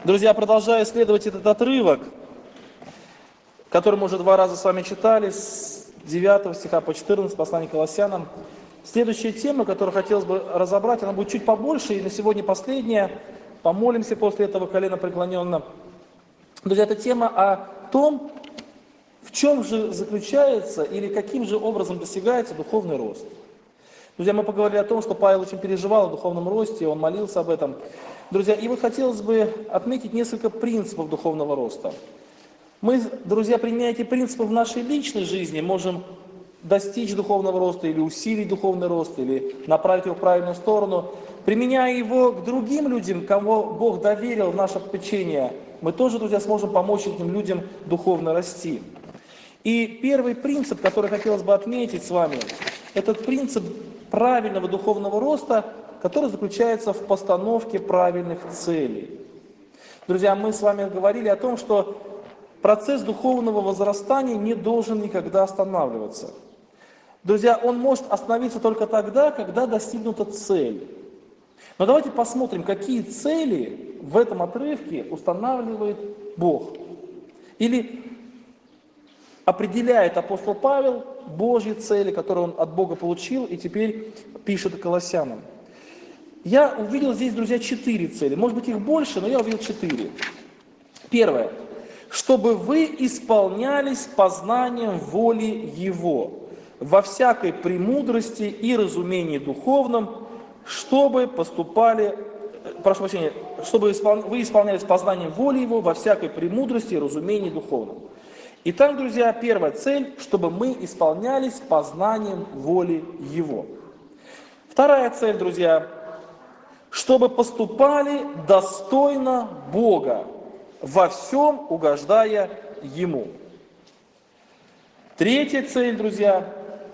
Друзья, продолжая исследовать этот отрывок, который мы уже 2 раза с вами читали, с 9 стиха по 14, послание к Колоссянам. Следующая тема, которую хотелось бы разобрать, она будет чуть побольше, и на сегодня последняя. Помолимся после этого колено преклоненно. Друзья, это тема о том, в чем же заключается или каким же образом достигается духовный рост. Друзья, мы поговорили о том, что Павел очень переживал о духовном росте, он молился об этом. Друзья, и вот хотелось бы отметить несколько принципов духовного роста. Мы, друзья, применяя эти принципы в нашей личной жизни, можем достичь духовного роста или усилить духовный рост, или направить его в правильную сторону. Применяя его к другим людям, кому Бог доверил в наше попечение, мы тоже, друзья, сможем помочь этим людям духовно расти. И первый принцип, который хотелось бы отметить с вами, этот принцип правильного духовного роста, который заключается в постановке правильных целей. Друзья, мы с вами говорили о том, что процесс духовного возрастания не должен никогда останавливаться. Друзья, он может остановиться только тогда, когда достигнута цель. Но давайте посмотрим, какие цели в этом отрывке устанавливает Бог. Или определяет апостол Павел Божьи цели, которые он от Бога получил и теперь пишет Колоссянам. Я увидел здесь, друзья, 4 цели. Может быть, их больше, но я увидел 4. Первое. Чтобы вы исполнялись познанием воли Его во всякой премудрости и разумении духовном, чтобы поступали, прошу прощения, чтобы вы исполнялись познанием воли Его во всякой премудрости и разумении духовном. Итак, друзья, первая цель, чтобы мы исполнялись познанием воли Его. Вторая цель, друзья, чтобы поступали достойно Бога, во всем угождая Ему. Третья цель, друзья,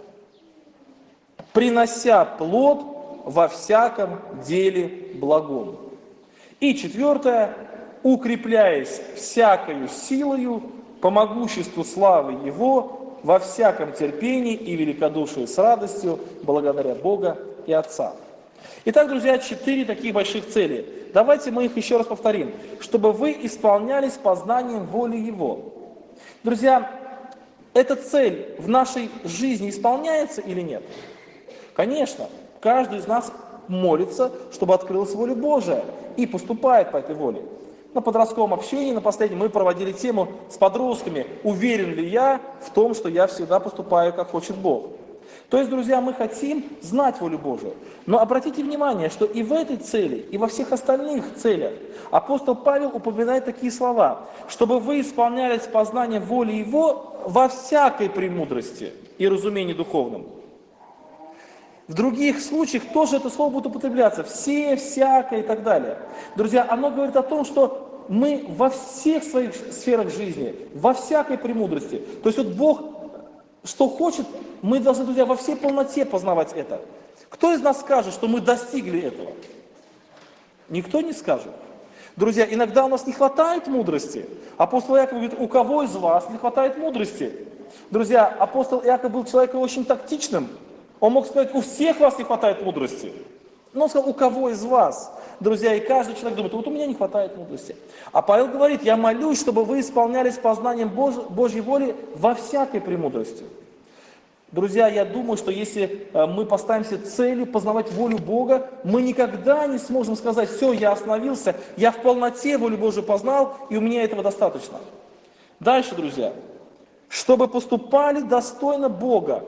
принося плод во всяком деле благом. И четвертое, укрепляясь всякою силою по могуществу славы Его во всяком терпении и великодушии с радостью, благодаря Бога и Отца. Итак, друзья, 4 таких больших цели. Давайте мы их еще раз повторим. Чтобы вы исполнялись познанием воли Его. Друзья, эта цель в нашей жизни исполняется или нет? Конечно, каждый из нас молится, чтобы открылась воля Божия и поступает по этой воле. На подростковом общении, на последнем, мы проводили тему с подростками, уверен ли я в том, что я всегда поступаю, как хочет Бог. То есть, друзья, мы хотим знать волю Божию. Но обратите внимание, что и в этой цели, и во всех остальных целях апостол Павел упоминает такие слова, чтобы вы исполнялись познанием воли Его во всякой премудрости и разумении духовном. В других случаях тоже это слово будет употребляться. Все, всякое и так далее. Друзья, оно говорит о том, что мы во всех своих сферах жизни, во всякой премудрости. То есть вот Бог, что хочет, мы должны, друзья, во всей полноте познавать это. Кто из нас скажет, что мы достигли этого? Никто не скажет. Друзья, иногда у нас не хватает мудрости. Апостол Иаков говорит, у кого из вас не хватает мудрости? Друзья, апостол Иаков был человеком очень тактичным. Он мог сказать, у всех вас не хватает мудрости. Но он сказал, у кого из вас? Друзья, и каждый человек думает, вот у меня не хватает мудрости. А Павел говорит, я молюсь, чтобы вы исполнялись познанием Божьей воли во всякой премудрости. Друзья, я думаю, что если мы поставим себе целью познавать волю Бога, мы никогда не сможем сказать, все, я остановился, я в полноте волю Божию познал, и у меня этого достаточно. Дальше, друзья, чтобы поступали достойно Бога.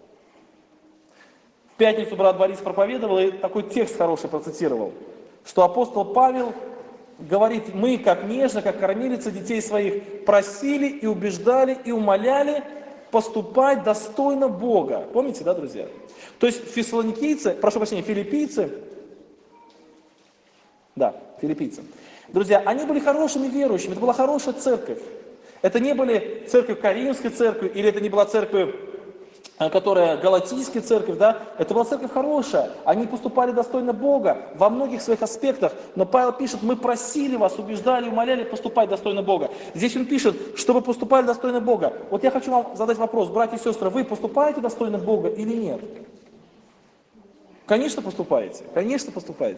В пятницу брат Борис проповедовал и такой текст хороший процитировал, что апостол Павел говорит, мы как нежно, как кормилицы детей своих просили и убеждали и умоляли поступать достойно Бога. Помните, да, друзья? То есть фессалоникийцы, прошу прощения, филиппийцы, друзья, они были хорошими верующими, это была хорошая церковь. Это не были церковь Коринфской церкви, или это не была церковь, которая Галатийская церковь, да, это была церковь хорошая, они поступали достойно Бога во многих своих аспектах, но Павел пишет, мы просили вас, убеждали, умоляли поступать достойно Бога. Здесь он пишет, чтобы поступали достойно Бога. Вот я хочу вам задать вопрос, братья и сестры, вы поступаете достойно Бога или нет? Конечно, поступаете, конечно, поступаете.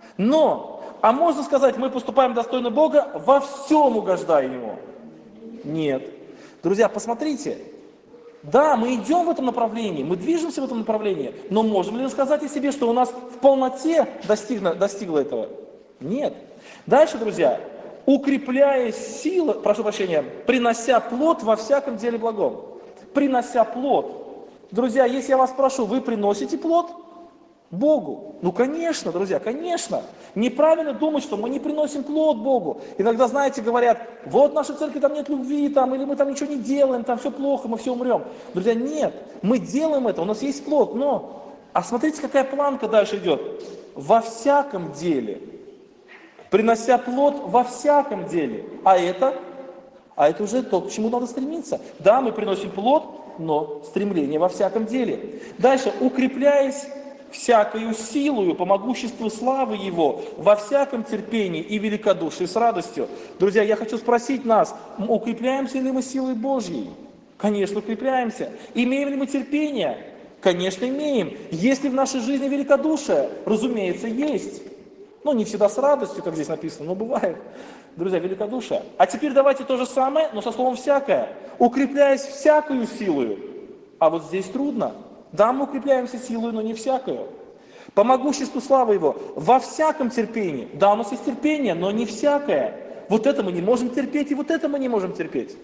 Но, а можно сказать, мы поступаем достойно Бога, во всем угождая Ему? Нет. Друзья, посмотрите. Да, мы идем в этом направлении, мы движемся в этом направлении, но можем ли мы сказать о себе, что у нас в полноте достигло этого? Нет. Дальше, друзья, укрепляясь силой, прошу прощения, принося плод во всяком деле благом. Принося плод. Друзья, если я вас спрошу, вы приносите плод Богу? Ну, конечно, друзья, конечно. Неправильно думать, что мы не приносим плод Богу. Иногда, знаете, говорят, вот в нашей церкви там нет любви, там, или мы там ничего не делаем, там все плохо, мы все умрем. Друзья, нет, мы делаем это, у нас есть плод, но... А смотрите, какая планка дальше идет. Во всяком деле. Принося плод во всяком деле. А это уже то, к чему надо стремиться. Да, мы приносим плод, но стремление во всяком деле. Дальше, укрепляясь всякою силою по могуществу славы Его, во всяком терпении и великодушии с радостью. Друзья, я хочу спросить нас, укрепляемся ли мы силой Божьей? Конечно, укрепляемся. Имеем ли мы терпение? Конечно, имеем. Есть ли в нашей жизни великодушие? Разумеется, есть. Ну, не всегда с радостью, как здесь написано, но бывает. Друзья, великодушие. А теперь давайте то же самое, но со словом «всякое». Укрепляясь всякою силою. А вот здесь трудно. Да, мы укрепляемся силой, но не всякую. По могуществу славы Его, во всяком терпении. Да, у нас есть терпение, но не всякое. Вот это мы не можем терпеть, и вот это мы не можем терпеть.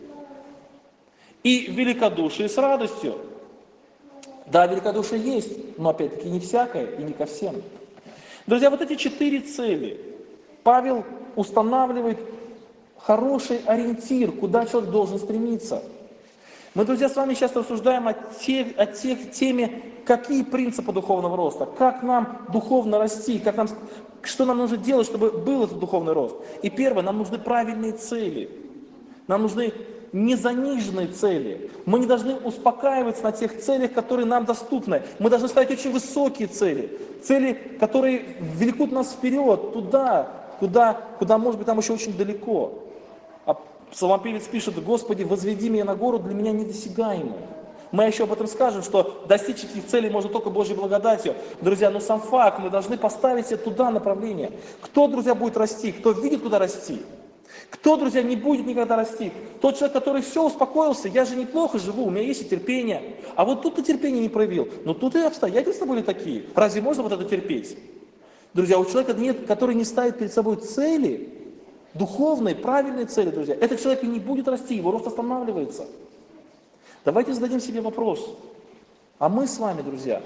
И великодушие с радостью. Да, великодушие есть, но опять-таки не всякое и не ко всем. Друзья, вот эти 4 цели Павел устанавливает хороший ориентир, куда человек должен стремиться. Мы, друзья, с вами сейчас рассуждаем о теме, какие принципы духовного роста, как нам духовно расти, что нам нужно делать, чтобы был этот духовный рост. И первое, нам нужны правильные цели. Нам нужны незаниженные цели. Мы не должны успокаиваться на тех целях, которые нам доступны. Мы должны ставить очень высокие цели. Цели, которые влекут нас вперед, туда, куда может быть, нам еще очень далеко. А псалмопевец пишет: «Господи, возведи меня на гору, для меня недосягаемую». Мы еще об этом скажем, что достичь этих целей можно только Божьей благодатью. Друзья, но сам факт, мы должны поставить себе туда направление. Кто, друзья, будет расти? Кто видит, куда расти? Кто, друзья, не будет никогда расти? Тот человек, который все, успокоился, я же неплохо живу, у меня есть и терпение. А вот тут ты терпение не проявил. Но тут и обстоятельства были такие. Разве можно вот это терпеть? Друзья, у человека нет, который не ставит перед собой цели, духовные, правильные цели, друзья, этот человек и не будет расти, его рост останавливается. Давайте зададим себе вопрос. А мы с вами, друзья,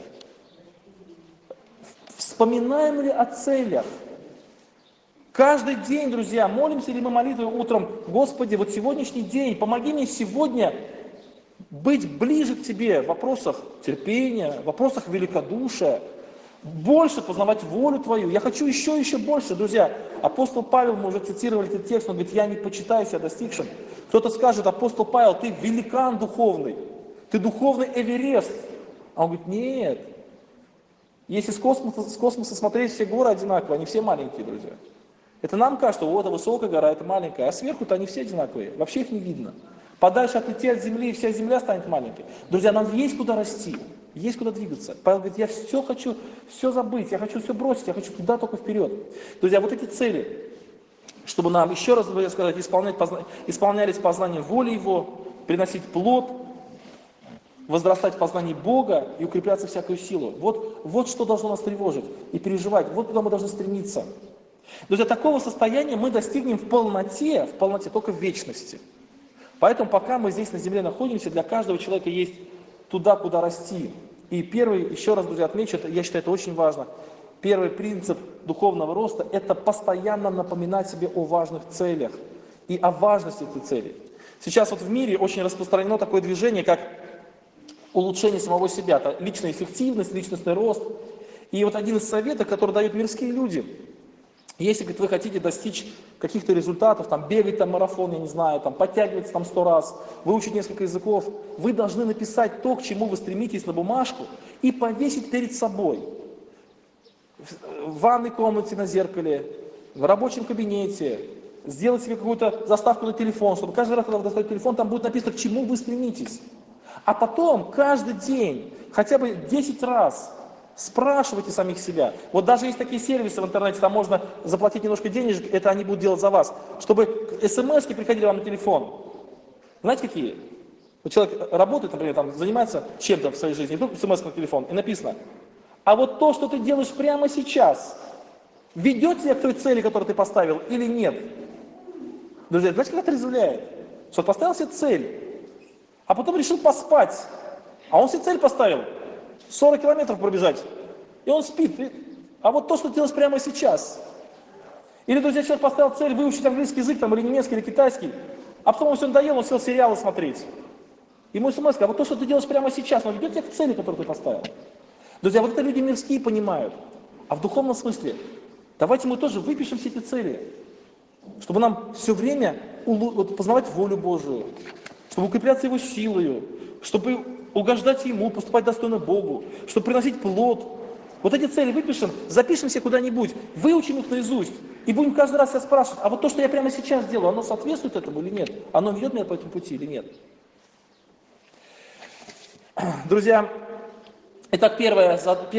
вспоминаем ли о целях? Каждый день, друзья, молимся ли мы молитвой утром: Господи, вот сегодняшний день, помоги мне сегодня быть ближе к Тебе в вопросах терпения, в вопросах великодушия, больше познавать волю Твою. Я хочу еще больше, друзья. Апостол Павел, мы уже цитировали этот текст, он говорит: я не почитаю себя достигшим. Кто-то скажет: апостол Павел, ты великан духовный, ты духовный Эверест. А он говорит: нет. Если с космоса смотреть, все горы одинаковые, они все маленькие, друзья. Это нам кажется, вот, это высокая гора, это маленькая, а сверху-то они все одинаковые, вообще их не видно. Подальше отлети от земли, и вся земля станет маленькой. Друзья, нам есть куда расти, есть куда двигаться. Павел говорит: я все хочу, все забыть, я хочу все бросить, я хочу туда только вперед. Друзья, вот эти цели, чтобы нам, еще раз сказать, исполнялись познанием воли Его, приносить плод, возрастать в познании Бога и укрепляться всякую силу. Вот что должно нас тревожить и переживать, вот куда мы должны стремиться. Друзья, такого состояния мы достигнем в полноте только в вечности. Поэтому пока мы здесь на земле находимся, для каждого человека есть туда, куда расти. И первый, еще раз, друзья, отмечу, я считаю, это очень важно. Первый принцип духовного роста – это постоянно напоминать себе о важных целях и о важности этой цели. Сейчас вот в мире очень распространено такое движение, как улучшение самого себя, это личная эффективность, личностный рост. И вот один из советов, который дают мирские люди: если, говорит, вы хотите достичь каких-то результатов, там, бегать там марафон, я не знаю, там, подтягиваться там 100 раз, выучить несколько языков, вы должны написать то, к чему вы стремитесь, на бумажку и повесить перед собой. В ванной комнате на зеркале, в рабочем кабинете, сделать себе какую-то заставку на телефон, чтобы каждый раз, когда вы достаете телефон, там будет написано, к чему вы стремитесь. А потом каждый день, хотя бы 10 раз, Спрашивайте самих себя. Вот даже есть такие сервисы в интернете, там можно заплатить немножко денежек, это они будут делать за вас, чтобы смс-ки приходили вам на телефон. Знаете какие? Вот человек работает, например, там, занимается чем-то в своей жизни, и вдруг смс на телефон, и написано: а вот то, что ты делаешь прямо сейчас, ведет тебя к той цели, которую ты поставил, или нет? Друзья, знаете, как это отрезвляет? Что он поставил себе цель, а потом решил поспать. А он себе цель поставил 40 километров пробежать, и он спит. А вот то, что ты делаешь прямо сейчас. Или, друзья, человек поставил цель выучить английский язык, там, или немецкий, или китайский, а потом он все надоел, он сел сериалы смотреть. Ему смс: а вот то, что ты делаешь прямо сейчас, оно ведет тебя к цели, которую ты поставил. Друзья, вот это люди мирские понимают. А в духовном смысле давайте мы тоже выпишем все эти цели, чтобы нам все время познавать волю Божию, чтобы укрепляться Его силою, чтобы угождать Ему, поступать достойно Богу, чтобы приносить плод. Вот эти цели выпишем, запишем все куда-нибудь, выучим их наизусть и будем каждый раз себя спрашивать: а вот то, что я прямо сейчас делаю, оно соответствует этому или нет? Оно ведет меня по этому пути или нет? Друзья, итак, первая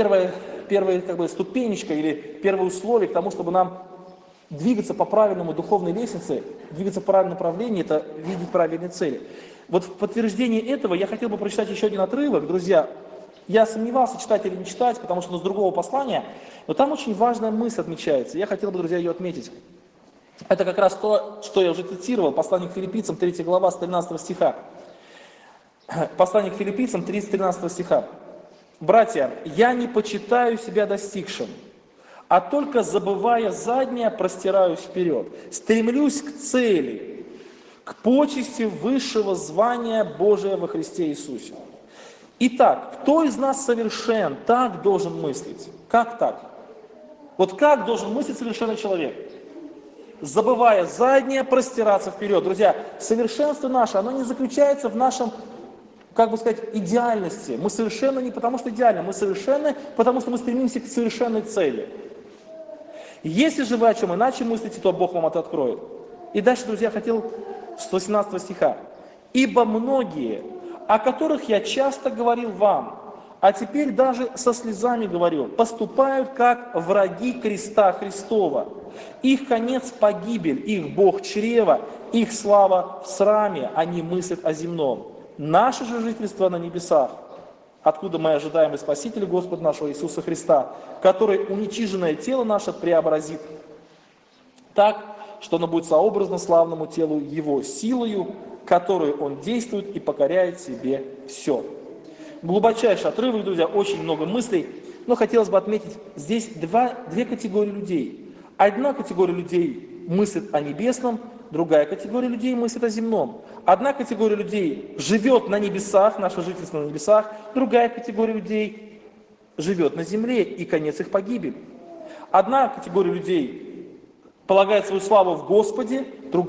как бы ступенечка или первое условие к тому, чтобы нам двигаться по правильному духовной лестнице, двигаться в правильном направлении, это видеть правильные цели. Вот в подтверждение этого я хотел бы прочитать еще один отрывок. Друзья, я сомневался, читать или не читать, потому что он с другого послания, но там очень важная мысль отмечается. Я хотел бы, друзья, ее отметить. Это как раз то, что я уже цитировал, послание к Филиппийцам, 3 глава, с 13 стиха. Послание к Филиппийцам, 13 стиха. «Братья, я не почитаю себя достигшим, а только, забывая заднее, простираюсь вперед, стремлюсь к цели, к почести высшего звания Божия во Христе Иисусе. Итак, кто из нас совершен, так должен мыслить». Как так? Вот как должен мыслить совершенный человек? Забывая заднее, простираться вперед. Друзья, совершенство наше, оно не заключается в нашем, как бы сказать, идеальности. Мы совершенны не потому, что идеальны, мы совершенны, потому что мы стремимся к совершенной цели. Если же вы о чем иначе мыслите, то Бог вам это откроет. И дальше, друзья, хотел с 18 стиха. «Ибо многие, о которых я часто говорил вам, а теперь даже со слезами говорю, поступают как враги креста Христова. Их конец погибель, их Бог чрева, их слава в сраме, они мыслят о земном. Наше же жительство на небесах, откуда мы ожидаем и Спасителя Господа нашего Иисуса Христа, который уничиженное тело наше преобразит так, что оно будет сообразно славному телу Его силою, которую Он действует и покоряет себе все». Глубочайший отрывок, друзья, очень много мыслей, но хотелось бы отметить, здесь две категории людей. Одна категория людей мыслит о небесном, другая категория людей мыслит о земном. Одна категория людей живет на небесах, наше жительство на небесах, другая категория людей живет на земле, и конец их погибель. Одна категория людей полагает свою славу в Господе,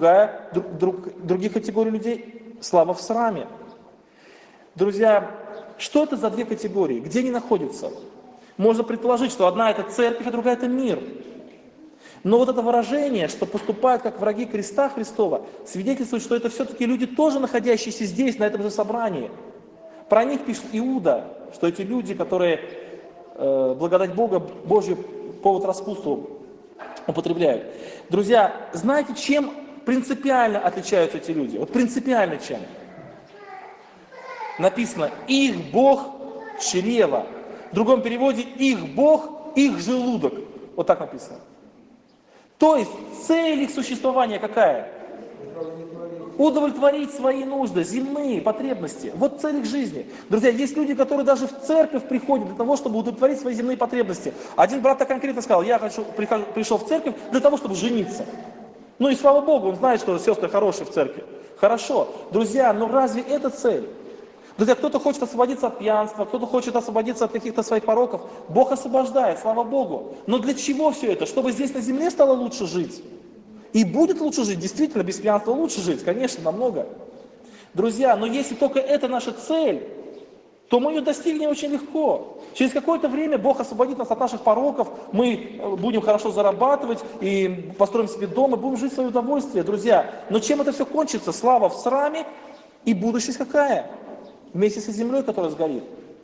других категорий людей слава в сраме. Друзья, что это за две категории? Где они находятся? Можно предположить, что одна это церковь, а другая это мир. Но вот это выражение, что поступают как враги креста Христова, свидетельствует, что это все-таки люди, тоже находящиеся здесь, на этом же собрании. Про них пишет Иуда, что эти люди, которые благодать Бога, Божью повод распутству употребляют. Друзья, знаете, чем принципиально отличаются эти люди? Вот принципиально чем? Написано: их Бог чрево. В другом переводе: их Бог, их желудок. Вот так написано. То есть цель их существования какая? Удовлетворить свои нужды, земные потребности. Вот цель их жизни. Друзья, есть люди, которые даже в церковь приходят для того, чтобы удовлетворить свои земные потребности. Один брат так конкретно сказал: я пришел в церковь для того, чтобы жениться. Ну и слава Богу, он знает, что сестры хорошие в церкви. Хорошо. Друзья, но разве это цель? Друзья, кто-то хочет освободиться от пьянства, кто-то хочет освободиться от каких-то своих пороков. Бог освобождает, слава Богу. Но для чего все это? Чтобы здесь на земле стало лучше жить. И будет лучше жить, действительно, без пьянства лучше жить, конечно, намного. Друзья, но если только это наша цель, то мы ее достигнем очень легко. Через какое-то время Бог освободит нас от наших пороков, мы будем хорошо зарабатывать и построим себе дом, и будем жить в свое удовольствие, друзья. Но чем это все кончится? Слава в сраме и будущность какая? Вместе со землей, которая сгорит.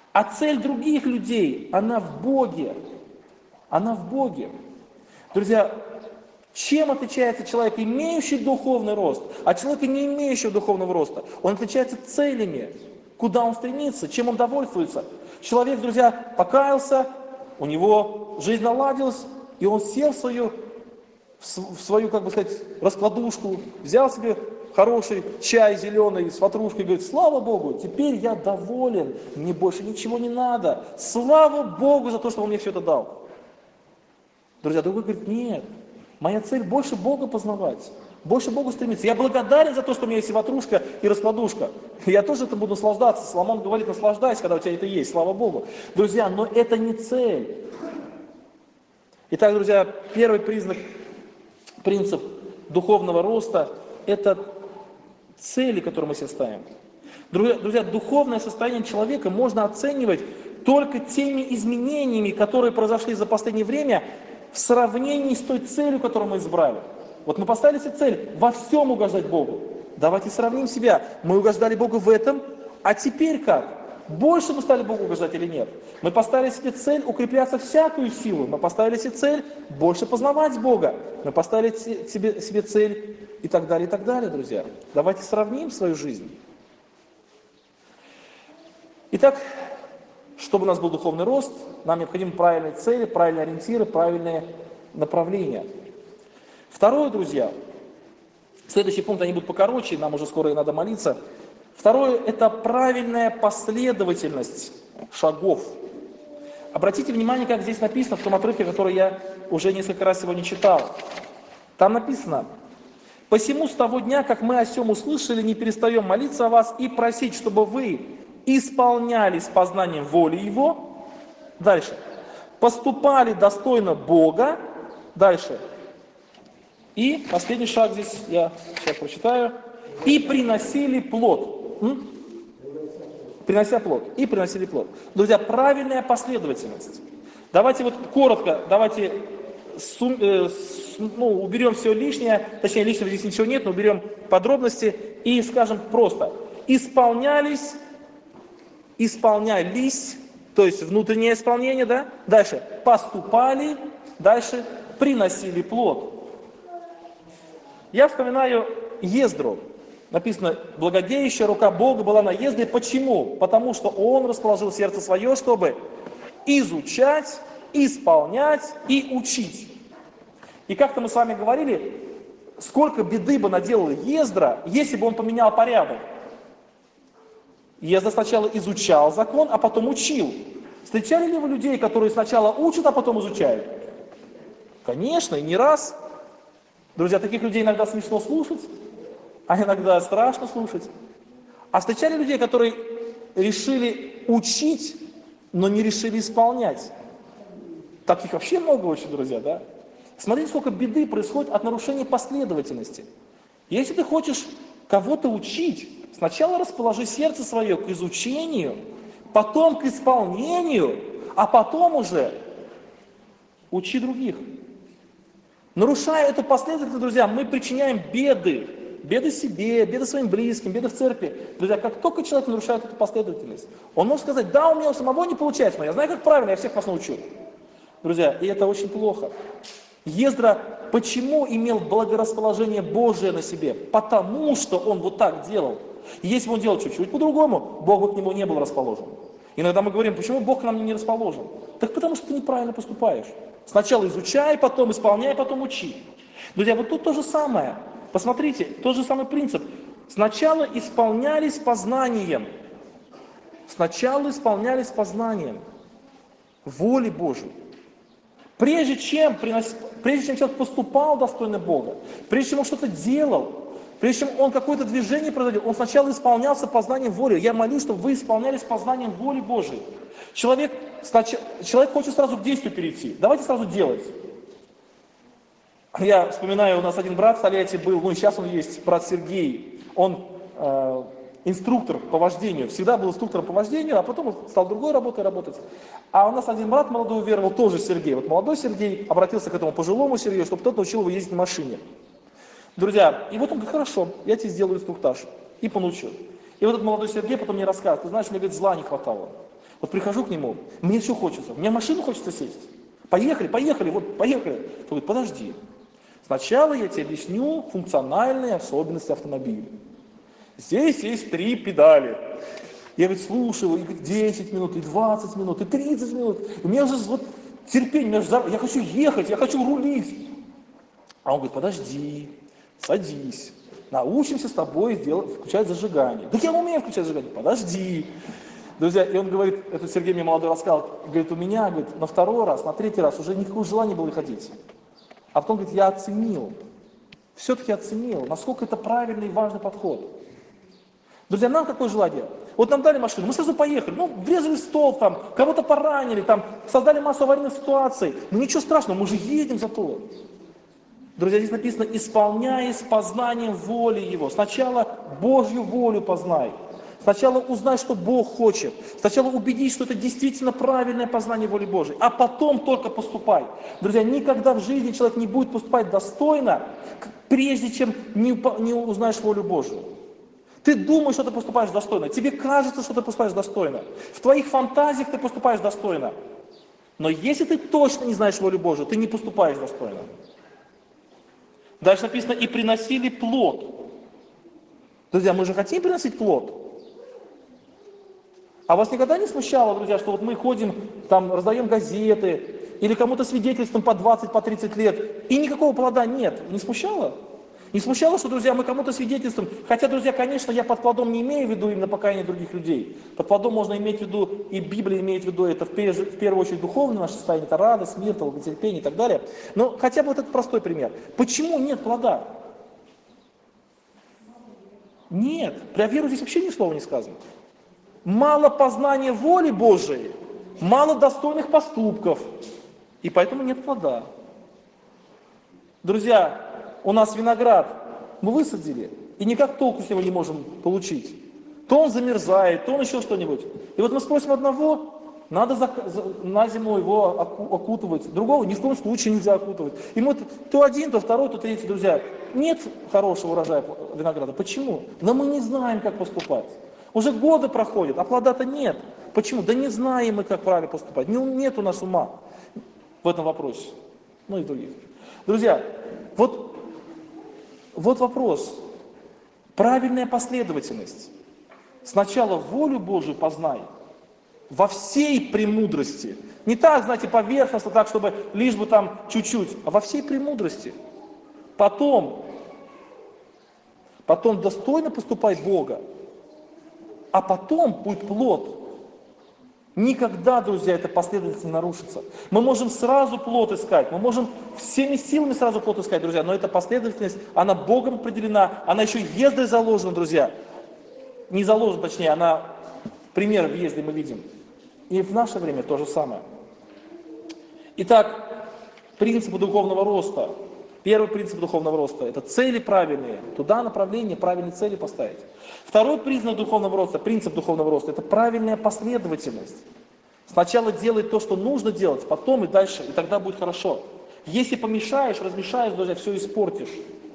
А цель других людей, она в Боге. Она в Боге. Друзья, чем отличается человек, имеющий духовный рост, от человека, не имеющего духовного роста? Он отличается целями, куда он стремится, чем он довольствуется. Человек, друзья, покаялся, у него жизнь наладилась, и он сел в свою, как бы сказать, раскладушку, взял себе хороший чай зеленый с ватрушкой, говорит: слава Богу, теперь я доволен, мне больше ничего не надо. Слава Богу за то, что Он мне все это дал. Друзья, другой говорит: нет, моя цель больше Бога познавать, больше Богу стремиться. Я благодарен за то, что у меня есть и ватрушка, и раскладушка. Я тоже этим буду наслаждаться. Соломон говорит: наслаждайся, когда у тебя это есть, слава Богу. Друзья, но это не цель. Итак, друзья, первый принцип духовного роста – это цели, которые мы себе ставим. Друзья, духовное состояние человека можно оценивать только теми изменениями, которые произошли за последнее время в сравнении с той целью, которую мы избрали. Вот мы поставили себе цель во всем угождать Богу. Давайте сравним себя. Мы угождали Богу в этом, а теперь как? Больше мы стали Богу угождать или нет? Мы поставили себе цель укрепляться всякую силу. Мы поставили себе цель больше познавать Бога. Мы поставили себе цель и так далее, друзья. Давайте сравним свою жизнь. Итак, чтобы у нас был духовный рост, нам необходимы правильные цели, правильные ориентиры, правильные направления. Второе, друзья, следующий пункт, они будут покороче, нам уже скоро и надо молиться. Второе – это правильная последовательность шагов. Обратите внимание, как здесь написано в том отрывке, который я уже несколько раз сегодня читал. Там написано: «Посему с того дня, как мы о сем услышали, не перестаем молиться о вас и просить, чтобы вы исполнялись познанием воли Его». Дальше. «Поступали достойно Бога». Дальше. И последний шаг здесь, я сейчас прочитаю. «И приносили плод». Принося плод. И приносили плод. Друзья, правильная последовательность. Давайте вот коротко, давайте уберем все лишнее, точнее лишнего здесь ничего нет, но уберем подробности и скажем просто: исполнялись, то есть внутреннее исполнение, да? Дальше поступали, дальше приносили плод. Я вспоминаю Ездру. Написано: благодеющая рука Бога была на Ездре. Почему? Потому что он расположил сердце свое, чтобы изучать, исполнять и учить. И как-то мы с вами говорили, сколько беды бы наделал Ездра, если бы он поменял порядок. Ездра сначала изучал закон, а потом учил. Встречали ли вы людей, которые сначала учат, а потом изучают? Конечно, и не раз. Друзья, таких людей иногда смешно слушать, а иногда страшно слушать. А встречали людей, которые решили учить, но не решили исполнять? Таких вообще много очень, друзья, да? Смотрите, сколько беды происходит от нарушения последовательности. Если ты хочешь кого-то учить, сначала расположи сердце свое к изучению, потом к исполнению, а потом уже учи других. Нарушая эту последовательность, друзья, мы причиняем беды. Беды себе, беды своим близким, беды в церкви. Друзья, как только человек нарушает эту последовательность, он может сказать: да, у меня у самого не получается, но я знаю, как правильно, я всех вас научу. Друзья, и это очень плохо. Ездра почему имел благорасположение Божие на себе? Потому что он вот так делал. И если бы он делал чуть-чуть по-другому, Бог бы к нему не был расположен. Иногда мы говорим: почему Бог к нам не расположен? Так потому что ты неправильно поступаешь. Сначала изучай, потом исполняй, потом учи. Друзья, вот тут то же самое. Посмотрите, тот же самый принцип. Сначала исполнялись познанием. Сначала исполнялись познанием воли Божией. Прежде чем человек поступал достойно Бога, прежде чем он что-то делал, прежде чем он какое-то движение производил, он сначала исполнялся познанием воли. Я молюсь, чтобы вы исполнялись познанием воли Божией. Человек хочет сразу к действию перейти. Давайте сразу делать. Я вспоминаю, у нас один брат в Тольятти был, ну и сейчас он есть, брат Сергей. Он инструктор по вождению, всегда был инструктором по вождению, а потом стал другой работой работать. А у нас один брат молодой уверовал, тоже Сергей. Вот молодой Сергей обратился к этому пожилому Сергею, чтобы тот научил его ездить на машине. Друзья, и вот он говорит: хорошо, я тебе сделаю инструктаж. И понаучил. И вот этот молодой Сергей потом мне рассказывает: ты знаешь, мне, говорит, зла не хватало. Вот прихожу к нему, мне что хочется? Мне в машину хочется сесть. Поехали, вот поехали. Он говорит, подожди. Сначала я тебе объясню функциональные особенности автомобиля. Здесь есть 3 педали. Я говорю, слушаю, и 10 минут, и 20 минут, и 30 минут. У меня уже вот терпение, я хочу ехать, я хочу рулить. А он говорит, подожди, садись, научимся с тобой включать зажигание. Да я умею включать зажигание, подожди. Друзья, и он говорит, этот Сергей мне молодой рассказал, говорит, у меня, говорит, на 2-й раз, на 3-й раз уже никакого желания было ходить. А потом, говорит, я оценил, все-таки оценил, насколько это правильный и важный подход. Друзья, нам какое желание? Вот нам дали машину, мы сразу поехали, врезали в стол, там, кого-то поранили, там, создали массу аварийных ситуаций. Ну ничего страшного, мы же едем зато. Друзья, здесь написано, исполняя с познанием воли Его. Сначала Божью волю познай. Сначала узнай, что Бог хочет. Сначала убедись, что это действительно правильное познание воли Божьей. А потом только поступай. Друзья, никогда в жизни человек не будет поступать достойно, прежде чем не узнаешь волю Божью. Ты думаешь, что ты поступаешь достойно. Тебе кажется, что ты поступаешь достойно. В твоих фантазиях ты поступаешь достойно. Но если ты точно не знаешь волю Божию, ты не поступаешь достойно. Дальше написано, и приносили плод. Друзья, мы же хотим приносить плод. А вас никогда не смущало, друзья, что вот мы ходим, там, раздаем газеты, или кому-то свидетельством по 20, по 30 лет, и никакого плода нет? Не смущало? Не смущало, что, друзья, мы кому-то свидетельством, хотя, друзья, конечно, я под плодом не имею в виду именно покаяние других людей. Под плодом можно иметь в виду, и Библия имеет в виду это в первую очередь духовное наше состояние, это радость, мир, долготерпение и так далее. Но хотя бы вот этот простой пример. Почему нет плода? Нет, про веру здесь вообще ни слова не сказано. Мало познания воли Божией, мало достойных поступков, и поэтому нет плода. Друзья, у нас виноград мы высадили, и никак толку с него не можем получить. То он замерзает, то он еще что-нибудь. И вот мы спросим одного, надо на зиму его окутывать, другого ни в коем случае нельзя окутывать. И мы то один, то второй, то третий, друзья. Нет хорошего урожая винограда. Почему? Но мы не знаем, как поступать. Уже годы проходят, а плода-то нет. Почему? Да не знаем мы, как правильно поступать. Нет у нас ума в этом вопросе. Ну и других. Друзья, вот вопрос. Правильная последовательность. Сначала волю Божию познай. Во всей премудрости. Не так, знаете, поверхностно, так, чтобы лишь бы там чуть-чуть, а во всей премудрости. Потом достойно поступай Бога. А потом будет плод. Никогда, друзья, эта последовательность не нарушится. Мы можем сразу плод искать, мы можем всеми силами сразу плод искать, друзья, но эта последовательность, она Богом определена, она еще ездой заложена, друзья. Не заложена, точнее, она, пример в езде мы видим. И в наше время то же самое. Итак, принципы духовного роста. Первый принцип духовного роста – это цели правильные, туда направление, правильные цели поставить. Второй принцип духовного роста – это правильная последовательность. Сначала делай то, что нужно делать, потом и дальше, и тогда будет хорошо. Если помешаешь, размешаешь, друзья, все испортишь.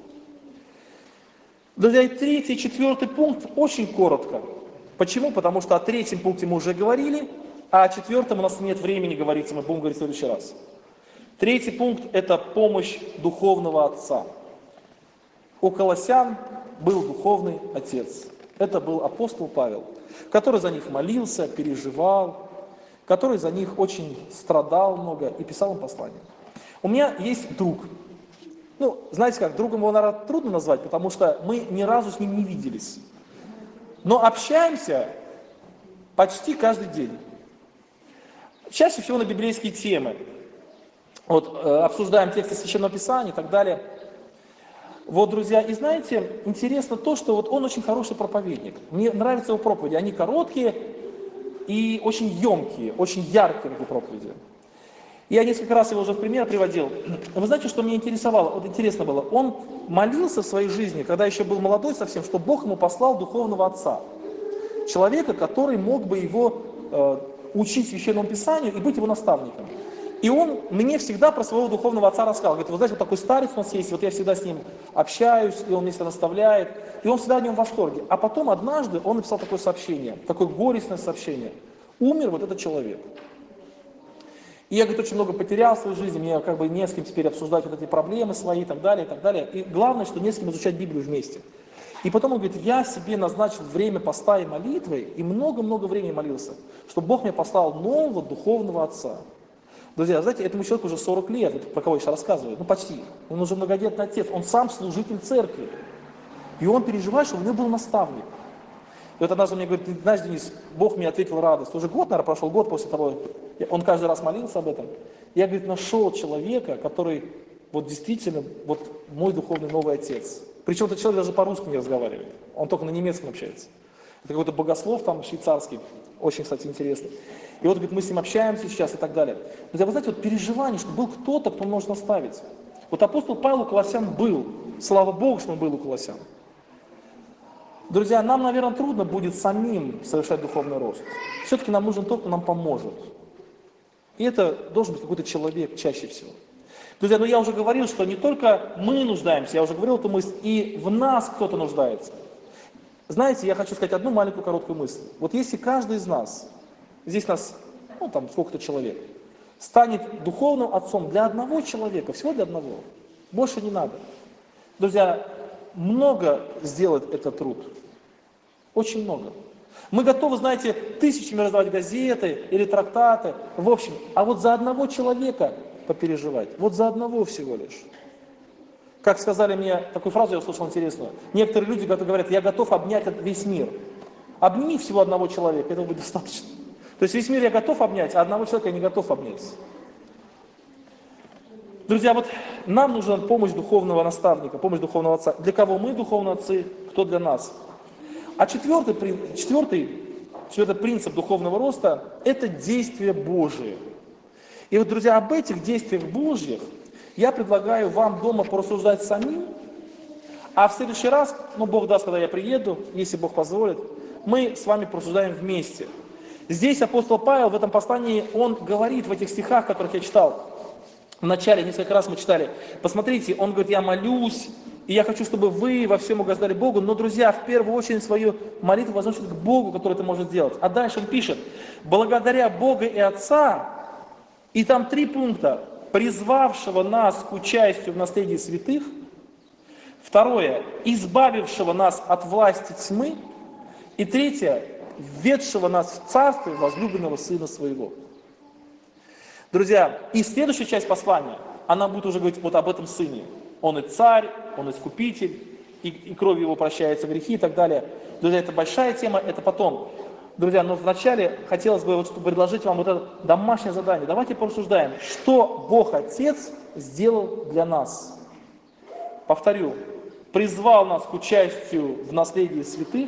Друзья, и 3-й и 4-й пункт очень коротко. Почему? Потому что о 3-м пункте мы уже говорили, а о 4-м у нас нет времени говорить, мы будем говорить в следующий раз. 3-й пункт – это помощь духовного отца. У Колоссян был духовный отец. Это был апостол Павел, который за них молился, переживал, который за них очень страдал много и писал им послания. У меня есть друг. Знаете как, другом его, наверное, трудно назвать, потому что мы ни разу с ним не виделись. Но общаемся почти каждый день. Чаще всего на библейские темы. Обсуждаем тексты Священного Писания и так далее. Друзья, и знаете, интересно то, что он очень хороший проповедник. Мне нравятся его проповеди. Они короткие и очень емкие, очень яркие его проповеди. Я несколько раз его уже в пример приводил. Вы знаете, что меня интересовало? Интересно было. Он молился в своей жизни, когда еще был молодой совсем, что Бог ему послал духовного отца. Человека, который мог бы его учить Священному Писанию и быть его наставником. И он мне всегда про своего духовного отца рассказал. Говорит, вы знаете, такой старец у нас есть, я всегда с ним общаюсь, и он меня всегда наставляет, и он всегда о нем в восторге. А потом однажды он написал такое сообщение, такое горестное сообщение. Умер вот этот человек. И я, говорит, очень много потерял в своей жизни, мне как бы не с кем теперь обсуждать вот эти проблемы свои и так далее, и так далее. И главное, что не с кем изучать Библию вместе. И потом он говорит, я себе назначил время поста и молитвы, и много-много времени молился, чтобы Бог мне послал нового духовного отца. Друзья, знаете, этому человеку уже 40 лет, вот про кого я сейчас рассказываю, ну почти. Он уже многодетный отец, он сам служитель церкви. И он переживает, что у него был наставник. И вот однажды мне говорит, ты знаешь, Денис, Бог мне ответил радость. Уже год, наверное, прошел, год после того, он каждый раз молился об этом. Я, говорит, нашел человека, который вот действительно вот мой духовный новый отец. Причем этот человек даже по-русски не разговаривает, он только на немецком общается. Это какой-то богослов там швейцарский, очень, кстати, интересный. И вот, говорит, мы с ним общаемся сейчас и так далее. Друзья, вы знаете, вот переживание, что был кто-то, кто может наставить. Вот апостол Павел у Колоссян был, слава Богу, что он был у Колоссян. Друзья, нам, наверное, трудно будет самим совершать духовный рост. Все-таки нам нужен тот, кто нам поможет. И это должен быть какой-то человек чаще всего. Друзья, но я уже говорил, что не только мы нуждаемся, я уже говорил эту мысль, и в нас кто-то нуждается. Знаете, я хочу сказать одну маленькую короткую мысль. Вот если каждый из нас, здесь нас, ну там сколько-то человек, станет духовным отцом для одного человека, всего для одного, больше не надо. Друзья, много сделать этот труд. Очень много. Мы готовы, знаете, тысячами раздавать газеты или трактаты, в общем, а вот за одного человека попереживать, вот за одного всего лишь. Как сказали мне, такую фразу я услышал интересную, некоторые люди говорят, я готов обнять весь мир. Обними всего одного человека, этого будет достаточно. То есть весь мир я готов обнять, а одного человека я не готов обнять. Друзья, вот нам нужна помощь духовного наставника, помощь духовного отца. Для кого мы духовные отцы, кто для нас. А четвертый принцип духовного роста – это действия Божие. И вот, друзья, об этих действиях Божьих я предлагаю вам дома порассуждать самим, а в следующий раз, ну, Бог даст, когда я приеду, если Бог позволит, мы с вами порассуждаем вместе. Здесь апостол Павел в этом послании, он говорит в этих стихах, которых я читал, в начале, несколько раз мы читали, посмотрите, он говорит, я молюсь, и я хочу, чтобы вы во всем угождали Богу, но, друзья, в первую очередь свою молитву возносите к Богу, который это может сделать. А дальше он пишет, благодаря Бога и Отца, и там 3 пункта, призвавшего нас к участию в наследии святых, второе, избавившего нас от власти тьмы, и третье, введшего нас в царство возлюбленного Сына Своего. Друзья, и следующая часть послания, она будет уже говорить вот об этом Сыне. Он и царь, он искупитель, и кровью его прощаются грехи и так далее. Друзья, это большая тема, это потом. Друзья, но вначале хотелось бы вот предложить вам вот это домашнее задание. Давайте порассуждаем, что Бог Отец сделал для нас. Повторю, призвал нас к участию в наследии святых,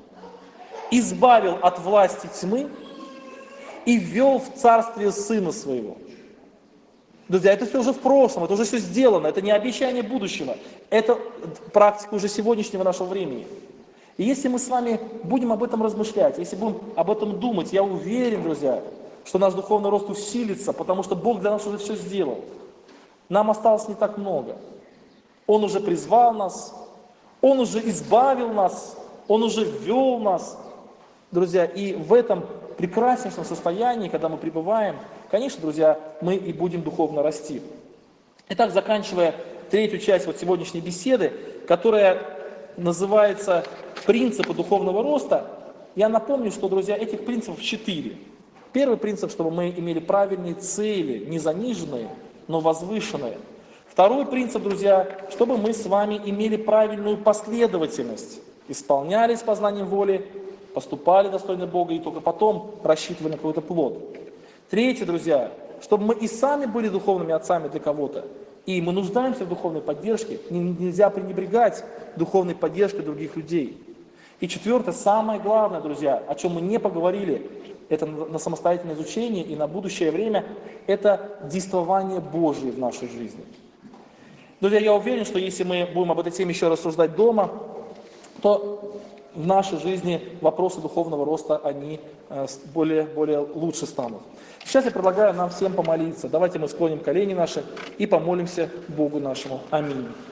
избавил от власти тьмы и ввел в царствие Сына Своего. Друзья, это все уже в прошлом, это уже все сделано, это не обещание будущего, это практика уже сегодняшнего нашего времени. И если мы с вами будем об этом размышлять, если будем об этом думать, я уверен, друзья, что наш духовный рост усилится, потому что Бог для нас уже все сделал. Нам осталось не так много. Он уже призвал нас, Он уже избавил нас, Он уже ввел нас. Друзья, и в этом прекраснейшем состоянии, когда мы пребываем, конечно, друзья, мы и будем духовно расти. Итак, заканчивая третью часть вот сегодняшней беседы, которая называется «Принципы духовного роста», я напомню, что, друзья, этих принципов 4. Первый принцип, чтобы мы имели правильные цели, не заниженные, но возвышенные. Второй принцип, друзья, чтобы мы с вами имели правильную последовательность, исполнялись познанием воли, поступали достойно Бога и только потом рассчитывали на какой-то плод. Третье, друзья, чтобы мы и сами были духовными отцами для кого-то, и мы нуждаемся в духовной поддержке, нельзя пренебрегать духовной поддержкой других людей. И четвертое, самое главное, друзья, о чем мы не поговорили, это на самостоятельное изучение и на будущее время, это действование Божие в нашей жизни. Друзья, я уверен, что если мы будем об этой теме еще рассуждать дома, то в нашей жизни вопросы духовного роста, они более лучше станут. Сейчас я предлагаю нам всем помолиться. Давайте мы склоним колени наши и помолимся Богу нашему. Аминь.